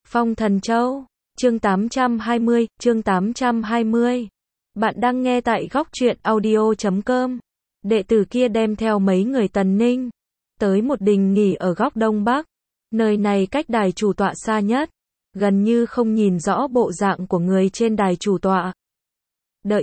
Phong Thần Châu, chương 820, chương 820. Bạn đang nghe tại góc truyện audio.com. Đệ tử kia đem theo mấy người Tần Ninh, tới một đình nghỉ ở góc Đông Bắc. Nơi này cách đài chủ tọa xa nhất, gần như không nhìn rõ bộ dạng của người trên đài chủ tọa. Đợi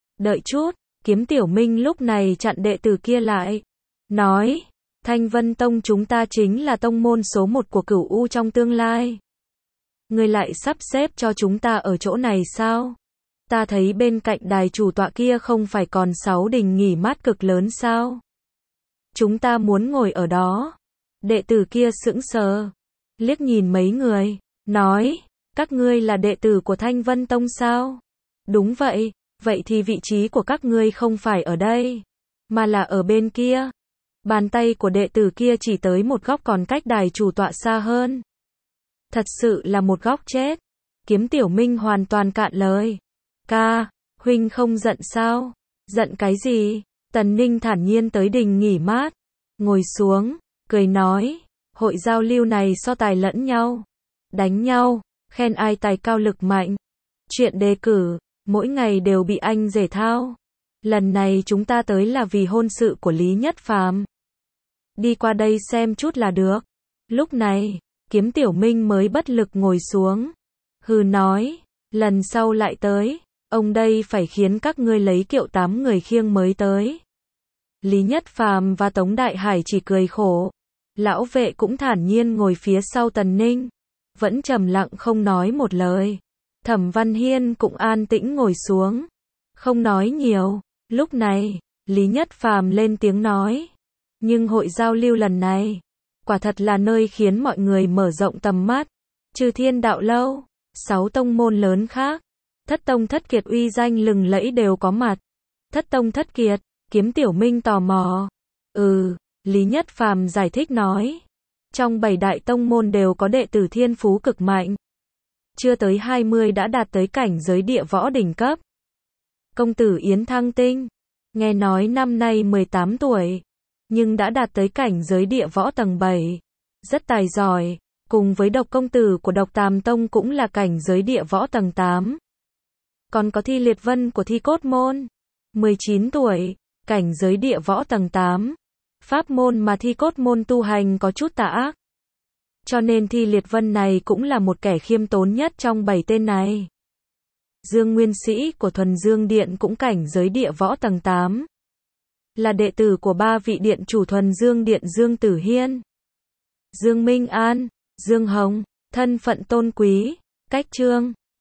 chút, Kiếm Tiểu Minh lúc này chặn đệ tử kia lại. Nói, Thanh Vân Tông chúng ta chính là tông môn số 1 của Cửu U trong tương lai. Ngươi lại sắp xếp cho chúng ta ở chỗ này sao? Ta thấy bên cạnh đài chủ tọa kia không phải còn 6 đình nghỉ mát cực lớn sao? Chúng ta muốn ngồi ở đó. Đệ tử kia sững sờ, liếc nhìn mấy người, nói, các ngươi là đệ tử của Thanh Vân Tông sao? Đúng vậy, vậy thì vị trí của các ngươi không phải ở đây, mà là ở bên kia. Bàn tay của đệ tử kia chỉ tới một góc còn cách đài chủ tọa xa hơn. Thật sự là một góc chết. Kiếm Tiểu Minh hoàn toàn cạn lời. Ca, huynh không giận sao? Giận cái gì? Tần Ninh thản nhiên tới đình nghỉ mát, ngồi xuống, cười nói, hội giao lưu này so tài lẫn nhau, đánh nhau, khen ai tài cao lực mạnh. Chuyện đề cử, mỗi ngày đều bị anh rể thao. Lần này chúng ta tới là vì hôn sự của Lý Nhất Phàm. Đi qua đây xem chút là được. Lúc này, Kiếm Tiểu Minh mới bất lực ngồi xuống. Hừ nói, lần sau lại tới, ông đây phải khiến các ngươi lấy kiệu 8 người khiêng mới tới. Lý Nhất Phàm và Tống Đại Hải chỉ cười khổ. Lão vệ cũng thản nhiên ngồi phía sau Tần Ninh, vẫn trầm lặng không nói một lời. Thẩm Văn Hiên cũng an tĩnh ngồi xuống, không nói nhiều. Lúc này, Lý Nhất Phàm lên tiếng nói, nhưng hội giao lưu lần này, quả thật là nơi khiến mọi người mở rộng tầm mắt. Trừ Thiên Đạo Lâu, 6 tông môn lớn khác, Thất Tông Thất Kiệt uy danh lừng lẫy đều có mặt. Thất Tông Thất Kiệt, Kiếm Tiểu Minh tò mò. Lý Nhất Phàm giải thích nói, trong 7 đại tông môn đều có đệ tử thiên phú cực mạnh. Chưa tới 20 đã đạt tới cảnh giới địa võ đỉnh cấp. Công tử Yến Thăng Tinh, nghe nói năm nay 18 tuổi, nhưng đã đạt tới cảnh giới địa võ tầng 7. Rất tài giỏi, cùng với Độc công tử của Độc Tàm Tông cũng là cảnh giới địa võ tầng 8. Còn có Thi Liệt Vân của Thi Cốt Môn, 19 tuổi, cảnh giới địa võ tầng 8. Pháp môn mà Thi Cốt Môn tu hành có chút tà ác, cho nên Thi Liệt Vân này cũng là một kẻ khiêm tốn nhất trong 7 tên này. Dương Nguyên Sĩ của Thuần Dương Điện cũng cảnh giới địa võ tầng 8. Là đệ tử của 3 vị điện chủ Thuần Dương Điện Dương Tử Hiên, Dương Minh An, Dương Hồng, thân phận tôn quý, cách trương,